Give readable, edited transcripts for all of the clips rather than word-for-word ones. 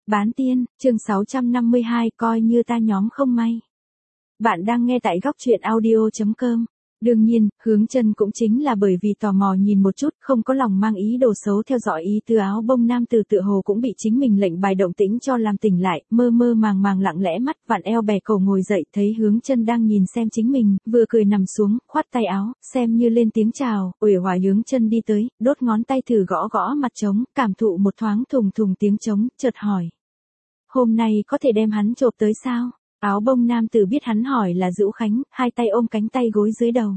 Bán tiên, chương 652 coi như ta nhóm không may. Bạn đang nghe tại góc truyện audio.com. Đương nhiên, Hướng Chân cũng chính là bởi vì tò mò nhìn một chút, không có lòng mang ý đồ xấu theo dõi ý tứ áo bông nam tử tựa hồ cũng bị chính mình lệnh bài động tĩnh cho làm tỉnh lại, mơ mơ màng màng lặng lẽ mắt vặn eo bè cổ ngồi dậy thấy Hướng Chân đang nhìn xem chính mình, vừa cười nằm xuống, khoát tay áo, xem như lên tiếng chào, uể oải Hướng Chân đi tới, đốt ngón tay thử gõ gõ mặt trống, cảm thụ một thoáng thùng thùng tiếng trống, chợt hỏi. Hôm nay có thể đem hắn chộp tới sao? Áo bông nam tử biết hắn hỏi là Dữu Khánh, hai tay ôm cánh tay gối dưới đầu.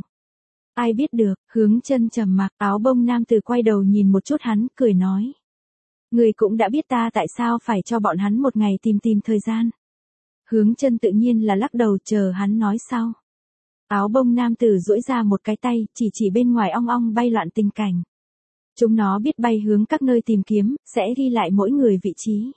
Ai biết được, Hướng Chân trầm mặc, áo bông nam tử quay đầu nhìn một chút hắn, cười nói. Người cũng đã biết ta tại sao phải cho bọn hắn một ngày tìm thời gian. Hướng Chân tự nhiên là lắc đầu chờ hắn nói sau. Áo bông nam tử duỗi ra một cái tay, chỉ bên ngoài ong ong bay loạn tình cảnh. Chúng nó biết bay hướng các nơi tìm kiếm, sẽ ghi lại mỗi người vị trí.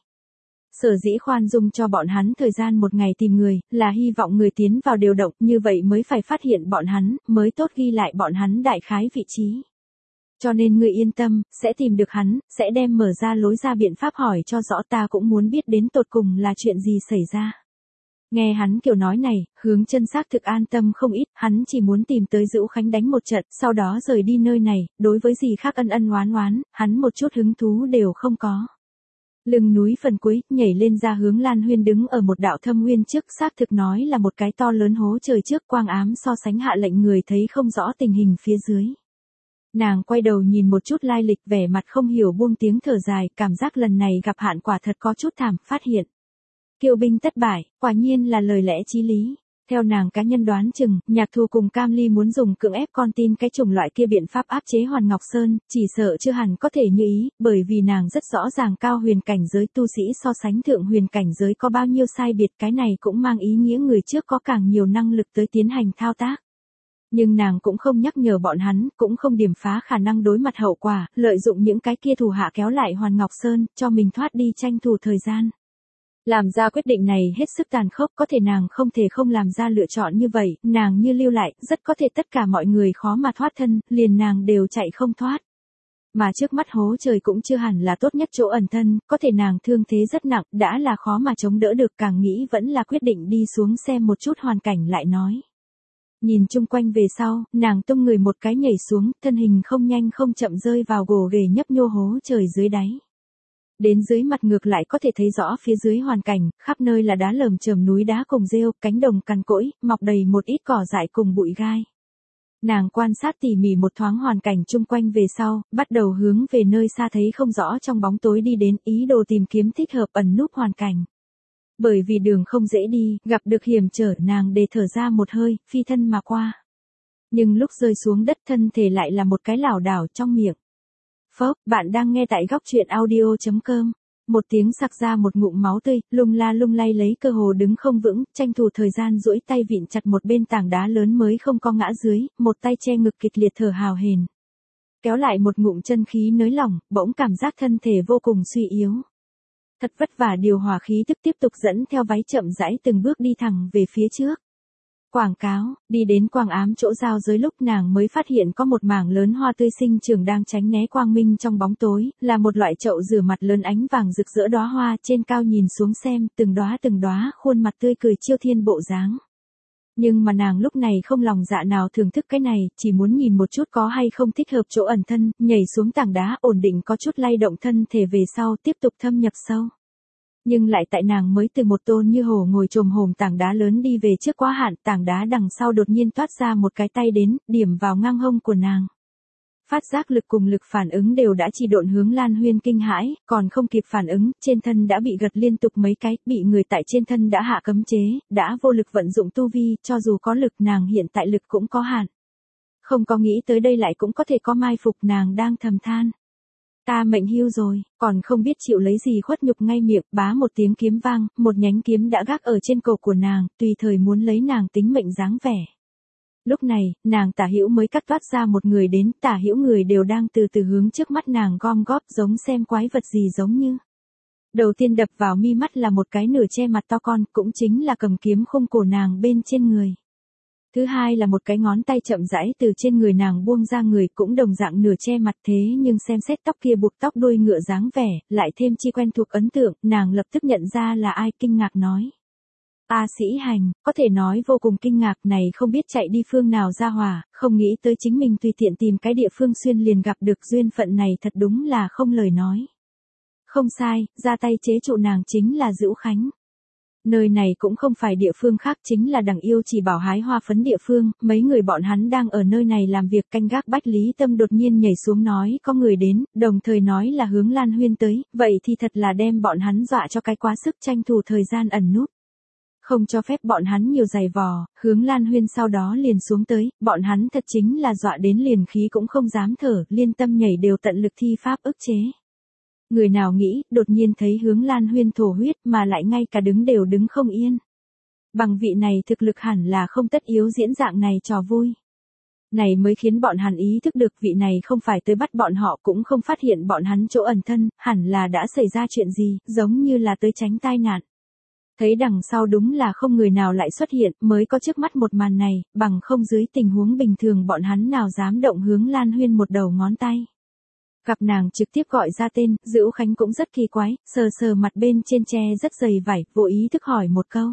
Sở dĩ khoan dung cho bọn hắn thời gian một ngày tìm người, là hy vọng người tiến vào điều động, như vậy mới phải phát hiện bọn hắn, mới tốt ghi lại bọn hắn đại khái vị trí. Cho nên người yên tâm, sẽ tìm được hắn, sẽ đem mở ra lối ra biện pháp hỏi cho rõ, ta cũng muốn biết đến tột cùng là chuyện gì xảy ra. Nghe hắn kiểu nói này, Hướng Chân xác thực an tâm không ít, hắn chỉ muốn tìm tới Dữu Khánh đánh một trận, sau đó rời đi nơi này, đối với gì khác ân oán, hắn một chút hứng thú đều không có. Lưng núi phần cuối, nhảy lên ra hướng Lan Huyên đứng ở một đạo thâm nguyên trước, xác thực nói là một cái to lớn hố trời trước, quang ám so sánh hạ lệnh người thấy không rõ tình hình phía dưới. Nàng quay đầu nhìn một chút lai lịch, vẻ mặt không hiểu, buông tiếng thở dài, cảm giác lần này gặp hạn quả thật có chút thảm, phát hiện. Kiêu binh thất bại, quả nhiên là lời lẽ chí lý. Theo nàng cá nhân đoán chừng, Nhạc Thù cùng Cam Ly muốn dùng cưỡng ép con tin cái chủng loại kia biện pháp áp chế Hoàn Ngọc Sơn, chỉ sợ chưa hẳn có thể như ý, bởi vì nàng rất rõ ràng cao huyền cảnh giới tu sĩ so sánh thượng huyền cảnh giới có bao nhiêu sai biệt, cái này cũng mang ý nghĩa người trước có càng nhiều năng lực tới tiến hành thao tác. Nhưng nàng cũng không nhắc nhở bọn hắn, cũng không điểm phá khả năng đối mặt hậu quả, lợi dụng những cái kia thủ hạ kéo lại Hoàn Ngọc Sơn, cho mình thoát đi tranh thủ thời gian. Làm ra quyết định này hết sức tàn khốc, có thể nàng không thể không làm ra lựa chọn như vậy, nàng như lưu lại, rất có thể tất cả mọi người khó mà thoát thân, liền nàng đều chạy không thoát. Mà trước mắt hố trời cũng chưa hẳn là tốt nhất chỗ ẩn thân, có thể nàng thương thế rất nặng, đã là khó mà chống đỡ được, càng nghĩ vẫn là quyết định đi xuống xem một chút hoàn cảnh lại nói. Nhìn chung quanh về sau, nàng tung người một cái nhảy xuống, thân hình không nhanh không chậm rơi vào gồ ghề nhấp nhô hố trời dưới đáy. Đến dưới mặt ngược lại có thể thấy rõ phía dưới hoàn cảnh, khắp nơi là đá lởm chởm núi đá cùng rêu, cánh đồng cằn cỗi, mọc đầy một ít cỏ dại cùng bụi gai. Nàng quan sát tỉ mỉ một thoáng hoàn cảnh chung quanh về sau, bắt đầu hướng về nơi xa thấy không rõ trong bóng tối đi đến, ý đồ tìm kiếm thích hợp ẩn núp hoàn cảnh. Bởi vì đường không dễ đi, gặp được hiểm trở, nàng để thở ra một hơi, phi thân mà qua. Nhưng lúc rơi xuống đất thân thể lại là một cái lảo đảo trong miệng. Phốc, bạn đang nghe tại góc truyện audio.com. Một tiếng sặc ra một ngụm máu tươi, lung lay lấy cơ hồ đứng không vững, tranh thủ thời gian duỗi tay vịn chặt một bên tảng đá lớn mới không có ngã dưới, một tay che ngực kịch liệt thở hào hển. Kéo lại một ngụm chân khí nới lỏng, bỗng cảm giác thân thể vô cùng suy yếu. Thật vất vả điều hòa khí tức tiếp tục dẫn theo váy chậm rãi từng bước đi thẳng về phía trước. Quảng cáo, đi đến quang ám chỗ giao giới lúc nàng mới phát hiện có một mảng lớn hoa tươi sinh trưởng đang tránh né quang minh trong bóng tối, là một loại chậu rửa mặt lớn ánh vàng rực rỡ đóa hoa, trên cao nhìn xuống xem, từng đóa khuôn mặt tươi cười chiêu thiên bộ dáng. Nhưng mà nàng lúc này không lòng dạ nào thưởng thức cái này, chỉ muốn nhìn một chút có hay không thích hợp chỗ ẩn thân, nhảy xuống tảng đá, ổn định có chút lay động thân thể về sau, tiếp tục thâm nhập sâu. Nhưng lại tại nàng mới từ một tôn như hổ ngồi chồm hổm tảng đá lớn đi về trước quá hạn, tảng đá đằng sau đột nhiên toát ra một cái tay đến, điểm vào ngang hông của nàng. Phát giác lực cùng lực phản ứng đều đã chỉ độn hướng Lan Huyên kinh hãi, còn không kịp phản ứng, trên thân đã bị gật liên tục mấy cái, bị người tại trên thân đã hạ cấm chế, đã vô lực vận dụng tu vi, cho dù có lực nàng hiện tại lực cũng có hạn. Không có nghĩ tới đây lại cũng có thể có mai phục, nàng đang thầm than. Ta mệnh hưu rồi, còn không biết chịu lấy gì khuất nhục, ngay miệng, bá một tiếng kiếm vang, một nhánh kiếm đã gác ở trên cổ của nàng, tùy thời muốn lấy nàng tính mệnh dáng vẻ. Lúc này, nàng tả hữu mới cắt toát ra một người đến, tả hữu người đều đang từ từ hướng trước mắt nàng gom góp, giống xem quái vật gì giống như. Đầu tiên đập vào mi mắt là một cái nửa che mặt to con, cũng chính là cầm kiếm khung cổ nàng bên trên người. Thứ hai là một cái ngón tay chậm rãi từ trên người nàng buông ra, người cũng đồng dạng nửa che mặt, thế nhưng xem xét tóc kia buộc tóc đuôi ngựa dáng vẻ, lại thêm chi quen thuộc ấn tượng, nàng lập tức nhận ra là ai, kinh ngạc nói. A Sĩ Hành, có thể nói vô cùng kinh ngạc, này không biết chạy đi phương nào ra hỏa, không nghĩ tới chính mình tùy tiện tìm cái địa phương xuyên liền gặp được, duyên phận này thật đúng là không lời nói. Không sai, ra tay chế trụ nàng chính là Dữu Khánh. Nơi này cũng không phải địa phương khác, chính là Đằng Yêu Chỉ Bảo hái hoa phấn địa phương, mấy người bọn hắn đang ở nơi này làm việc canh gác. Bách Lý Tâm đột nhiên nhảy xuống nói có người đến, đồng thời nói là Hướng Lan Huyên tới, vậy thì thật là đem bọn hắn dọa cho cái quá sức, tranh thủ thời gian ẩn núp. Không cho phép bọn hắn nhiều giày vò, Hướng Lan Huyên sau đó liền xuống tới, bọn hắn thật chính là dọa đến liền khí cũng không dám thở, liên tâm nhảy đều tận lực thi pháp ức chế. Người nào nghĩ, đột nhiên thấy Hướng Lan Huyên thổ huyết mà lại ngay cả đứng đều đứng không yên. Bằng vị này thực lực hẳn là không tất yếu diễn dạng này trò vui. Này mới khiến bọn hắn ý thức được vị này không phải tới bắt bọn họ, cũng không phát hiện bọn hắn chỗ ẩn thân, hẳn là đã xảy ra chuyện gì, giống như là tới tránh tai nạn. Thấy đằng sau đúng là không người nào lại xuất hiện, mới có trước mắt một màn này, bằng không dưới tình huống bình thường bọn hắn nào dám động Hướng Lan Huyên một đầu ngón tay. Gặp nàng trực tiếp gọi ra tên, Dữu Khánh cũng rất kỳ quái, sờ sờ mặt bên trên che rất dày vải, vô ý thức hỏi một câu.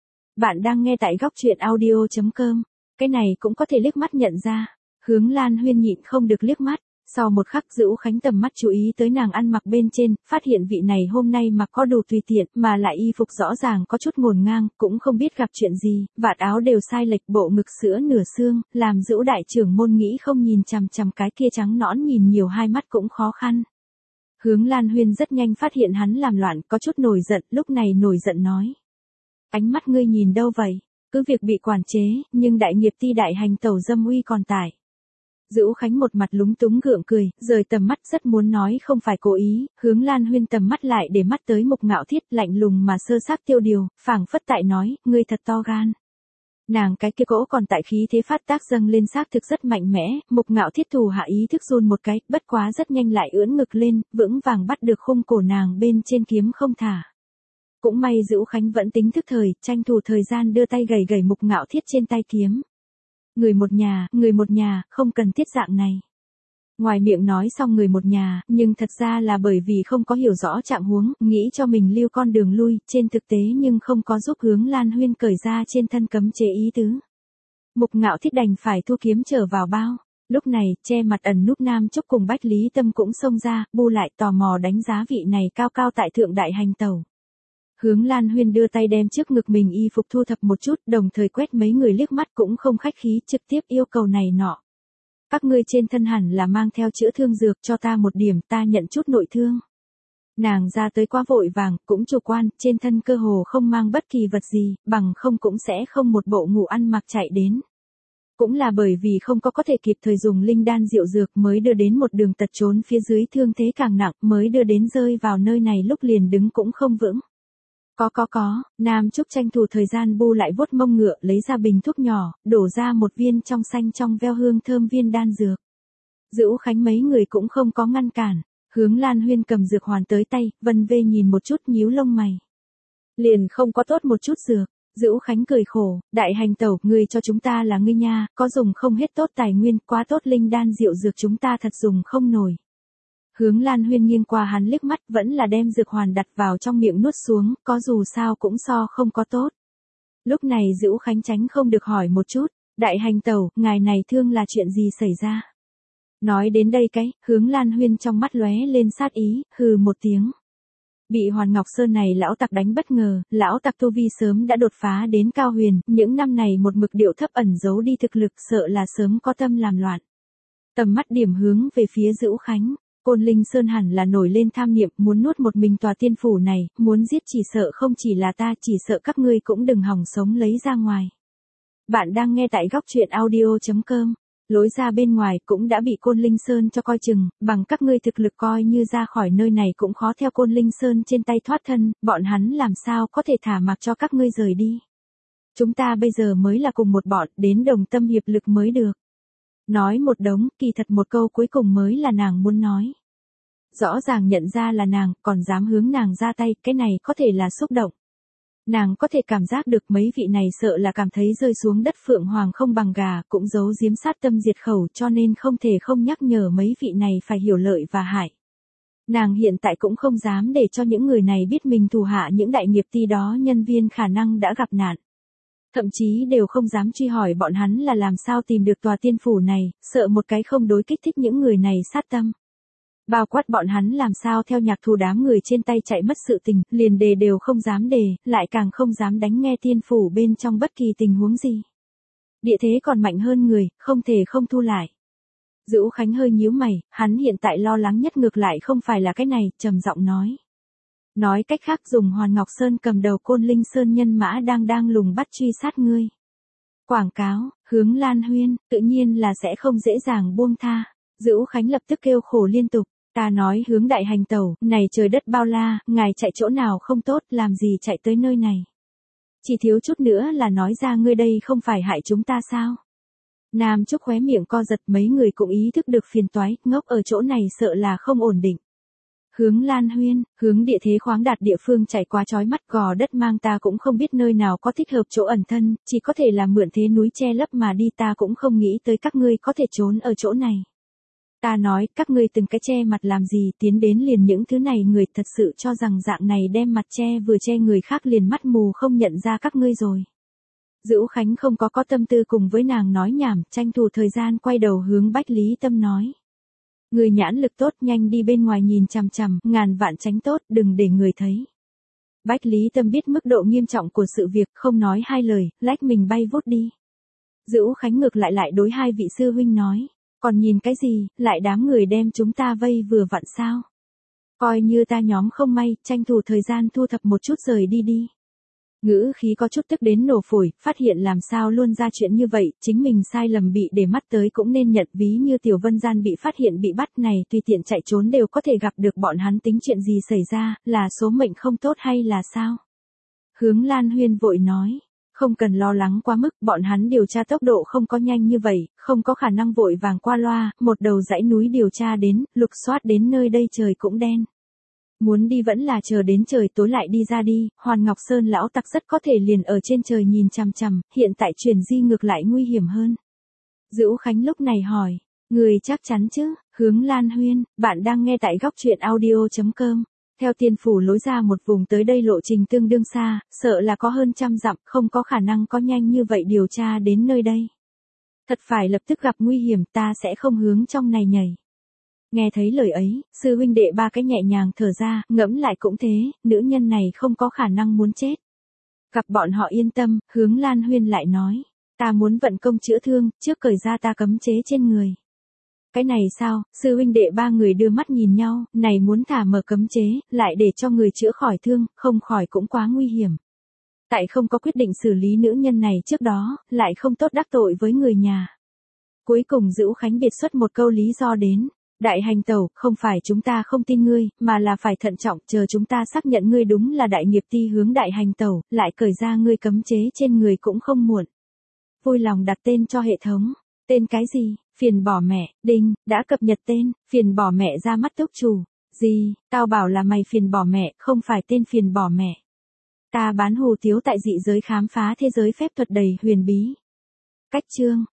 Bạn đang nghe tại góc truyện audio.com, cái này cũng có thể liếc mắt nhận ra. Hướng Lan Huyên nhịn không được liếc mắt, sau một khắc Dữu Khánh tầm mắt chú ý tới nàng ăn mặc bên trên, phát hiện vị này hôm nay mặc có đủ tùy tiện, mà lại y phục rõ ràng có chút ngổn ngang, cũng không biết gặp chuyện gì, vạt áo đều sai lệch, bộ ngực sữa nửa xương, làm Dữu đại trưởng môn nghĩ không nhìn chằm chằm cái kia trắng nõn nhìn nhiều hai mắt cũng khó khăn. Hướng Lan Huyên rất nhanh phát hiện hắn làm loạn, có chút nổi giận, lúc này nổi giận nói. Ánh mắt ngươi nhìn đâu vậy? Cứ việc bị quản chế, nhưng đại nghiệp ti đại hành tẩu dâm uy còn tại. Dữu Khánh một mặt lúng túng gượng cười, rời tầm mắt rất muốn nói không phải cố ý, Hướng Lan Huyên tầm mắt lại để mắt tới Mục Ngạo Thiết, lạnh lùng mà sơ xác tiêu điều, phảng phất tại nói, ngươi thật to gan. Nàng cái kia cỗ còn tại khí thế phát tác dâng lên xác thực rất mạnh mẽ, Mục Ngạo Thiết thủ hạ ý thức run một cái, bất quá rất nhanh lại ưỡn ngực lên, vững vàng bắt được khung cổ nàng bên trên kiếm không thả. Cũng may Dữu Khánh vẫn tính thức thời, tranh thủ thời gian đưa tay gầy gầy Mục Ngạo Thiết trên tay kiếm. Người một nhà, không cần thiết dạng này. Ngoài miệng nói xong người một nhà, nhưng thật ra là bởi vì không có hiểu rõ trạng huống, nghĩ cho mình lưu con đường lui, trên thực tế nhưng không có giúp Hướng Lan Huyên cởi ra trên thân cấm chế ý tứ. Mục Ngạo Thiết đành phải thu kiếm trở vào bao. Lúc này, che mặt ẩn núp Nam Trúc cùng Bách Lý Tâm cũng xông ra, bu lại tò mò đánh giá vị này cao cao tại thượng đại hành tẩu. Hướng Lan Huyên đưa tay đem trước ngực mình y phục thu thập một chút, đồng thời quét mấy người liếc mắt cũng không khách khí, trực tiếp yêu cầu này nọ. Các ngươi trên thân hẳn là mang theo chữa thương dược, cho ta một điểm, ta nhận chút nội thương. Nàng ra tới quá vội vàng, cũng chủ quan, trên thân cơ hồ không mang bất kỳ vật gì, bằng không cũng sẽ không một bộ ngủ ăn mặc chạy đến. Cũng là bởi vì không có thể kịp thời dùng linh đan diệu dược mới đưa đến một đường tật trốn phía dưới, thương thế càng nặng, mới đưa đến rơi vào nơi này lúc liền đứng cũng không vững. Có, Nam Trúc tranh thủ thời gian bu lại vuốt mông ngựa, lấy ra bình thuốc nhỏ, đổ ra một viên trong xanh trong veo hương thơm viên đan dược. Dữu Khánh mấy người cũng không có ngăn cản, Hướng Lan Huyên cầm dược hoàn tới tay, vân vê nhìn một chút nhíu lông mày. Liền không có tốt một chút dược, Dữu Khánh cười khổ, đại hành tẩu, ngươi cho chúng ta là ngươi nha, có dùng không hết tốt tài nguyên, quá tốt linh đan diệu dược chúng ta thật dùng không nổi. Hướng Lan Huyên nghiêng qua hắn liếc mắt, vẫn là đem dược hoàn đặt vào trong miệng nuốt xuống, có dù sao cũng so không có tốt. Lúc này Dữu Khánh tránh không được hỏi một chút, đại hành tẩu, ngài này thương là chuyện gì xảy ra? Nói đến đây Hướng Lan Huyên trong mắt lóe lên sát ý, hừ một tiếng. Bị Hoàn Ngọc Sơn này lão tặc đánh bất ngờ, lão tặc tu vi sớm đã đột phá đến cao huyền, những năm này một mực điệu thấp ẩn giấu đi thực lực, sợ là sớm có tâm làm loạn. Tầm mắt điểm hướng về phía Dữu Khánh. Côn Linh Sơn hẳn là nổi lên tham niệm, muốn nuốt một mình tòa tiên phủ này, muốn giết chỉ sợ không chỉ là ta, chỉ sợ các ngươi cũng đừng hòng sống lấy ra ngoài. Bạn đang nghe tại góc truyện audio.com, lối ra bên ngoài cũng đã bị Côn Linh Sơn cho coi chừng, bằng các ngươi thực lực coi như ra khỏi nơi này cũng khó theo Côn Linh Sơn trên tay thoát thân, bọn hắn làm sao có thể thả mặc cho các ngươi rời đi. Chúng ta bây giờ mới là cùng một bọn, đến đồng tâm hiệp lực mới được. Nói một đống, kỳ thật một câu cuối cùng mới là nàng muốn nói. Rõ ràng nhận ra là nàng, còn dám hướng nàng ra tay, cái này có thể là xúc động. Nàng có thể cảm giác được mấy vị này sợ là cảm thấy rơi xuống đất phượng hoàng không bằng gà, cũng giấu giếm sát tâm diệt khẩu, cho nên không thể không nhắc nhở mấy vị này phải hiểu lợi và hại. Nàng hiện tại cũng không dám để cho những người này biết mình thù hạ những đại nghiệp ty đó nhân viên khả năng đã gặp nạn. Thậm chí đều không dám truy hỏi bọn hắn là làm sao tìm được tòa tiên phủ này, sợ một cái không đối kích thích những người này sát tâm. Bao quát bọn hắn làm sao theo nhạc thù đám người trên tay chạy mất sự tình, liền đề đều không dám đề, lại càng không dám đánh nghe tiên phủ bên trong bất kỳ tình huống gì. Địa thế còn mạnh hơn người, không thể không thu lại. Dữu Khánh hơi nhíu mày, hắn hiện tại lo lắng nhất ngược lại không phải là cái này, trầm giọng nói. Nói cách khác dùng Hoàn Ngọc Sơn cầm đầu Côn Linh Sơn nhân mã đang lùng bắt truy sát ngươi. Quảng cáo, hướng Lan Huyên, tự nhiên là sẽ không dễ dàng buông tha. Dữu Khánh lập tức kêu khổ liên tục. Ta nói hướng đại hành tẩu, này trời đất bao la, ngài chạy chỗ nào không tốt, làm gì chạy tới nơi này. Chỉ thiếu chút nữa là nói ra ngươi đây không phải hại chúng ta sao. Nam Trúc khóe miệng co giật, mấy người cũng ý thức được phiền toái, ngốc ở chỗ này sợ là không ổn định. Hướng Lan Huyên, hướng địa thế khoáng đạt địa phương chạy quá chói mắt, gò đất mang ta cũng không biết nơi nào có thích hợp chỗ ẩn thân, chỉ có thể là mượn thế núi che lấp mà đi, ta cũng không nghĩ tới các ngươi có thể trốn ở chỗ này. Ta nói, các ngươi từng cái che mặt làm gì, tiến đến liền những thứ này người thật sự cho rằng dạng này đem mặt che vừa che người khác liền mắt mù không nhận ra các ngươi rồi. Dữu Khánh không có tâm tư cùng với nàng nói nhảm, tranh thủ thời gian quay đầu hướng Bách Lý Tâm nói. Người nhãn lực tốt, nhanh đi bên ngoài nhìn chằm chằm, ngàn vạn tránh tốt, đừng để người thấy. Bách Lý Tâm biết mức độ nghiêm trọng của sự việc, không nói hai lời, lách mình bay vút đi. Dữu Khánh ngược lại đối hai vị sư huynh nói. Còn nhìn cái gì, lại đám người đem chúng ta vây vừa vặn sao? Coi như ta nhóm không may, tranh thủ thời gian thu thập một chút rời đi. Ngữ khí có chút tức đến nổ phổi, phát hiện làm sao luôn ra chuyện như vậy, chính mình sai lầm bị để mắt tới cũng nên nhận, ví như Tiểu Vân Gian bị phát hiện bị bắt này, tùy tiện chạy trốn đều có thể gặp được bọn hắn, tính chuyện gì xảy ra, là số mệnh không tốt hay là sao? Hướng Lan Huyên vội nói. Không cần lo lắng quá mức, bọn hắn điều tra tốc độ không có nhanh như vậy, không có khả năng vội vàng qua loa, một đầu dãy núi điều tra đến, lục soát đến nơi đây trời cũng đen. Muốn đi vẫn là chờ đến trời tối lại đi ra đi, Hoàn Ngọc Sơn lão tặc rất có thể liền ở trên trời nhìn chằm chằm, hiện tại chuyển di ngược lại nguy hiểm hơn. Dữu Khánh lúc này hỏi, người chắc chắn chứ, hướng Lan Huyên, bạn đang nghe tại góc truyện audio.com. Theo tiên phủ lối ra một vùng tới đây lộ trình tương đương xa, sợ là có hơn 100 dặm, không có khả năng có nhanh như vậy điều tra đến nơi đây. Thật phải lập tức gặp nguy hiểm, ta sẽ không hướng trong này nhảy. Nghe thấy lời ấy, sư huynh đệ ba cái nhẹ nhàng thở ra, ngẫm lại cũng thế, nữ nhân này không có khả năng muốn chết. Gặp bọn họ yên tâm, hướng Lan Huyên lại nói, ta muốn vận công chữa thương, trước cởi ra ta cấm chế trên người. Cái này sao, sư huynh đệ ba người đưa mắt nhìn nhau, này muốn thả mở cấm chế, lại để cho người chữa khỏi thương, không khỏi cũng quá nguy hiểm. Tại không có quyết định xử lý nữ nhân này trước đó, lại không tốt đắc tội với người nhà. Cuối cùng Dữu Khánh biệt xuất một câu lý do đến. Đại hành tẩu, không phải chúng ta không tin ngươi, mà là phải thận trọng, chờ chúng ta xác nhận ngươi đúng là đại nghiệp ty hướng đại hành tẩu, lại cởi ra ngươi cấm chế trên người cũng không muộn. Vui lòng đặt tên cho hệ thống. Tên cái gì? Phiền bỏ mẹ, đinh, đã cập nhật tên, phiền bỏ mẹ ra mắt túc chủ. Gì, tao bảo là mày phiền bỏ mẹ, không phải tên phiền bỏ mẹ. Ta bán hủ tiếu tại dị giới khám phá thế giới phép thuật đầy huyền bí. Cách chương.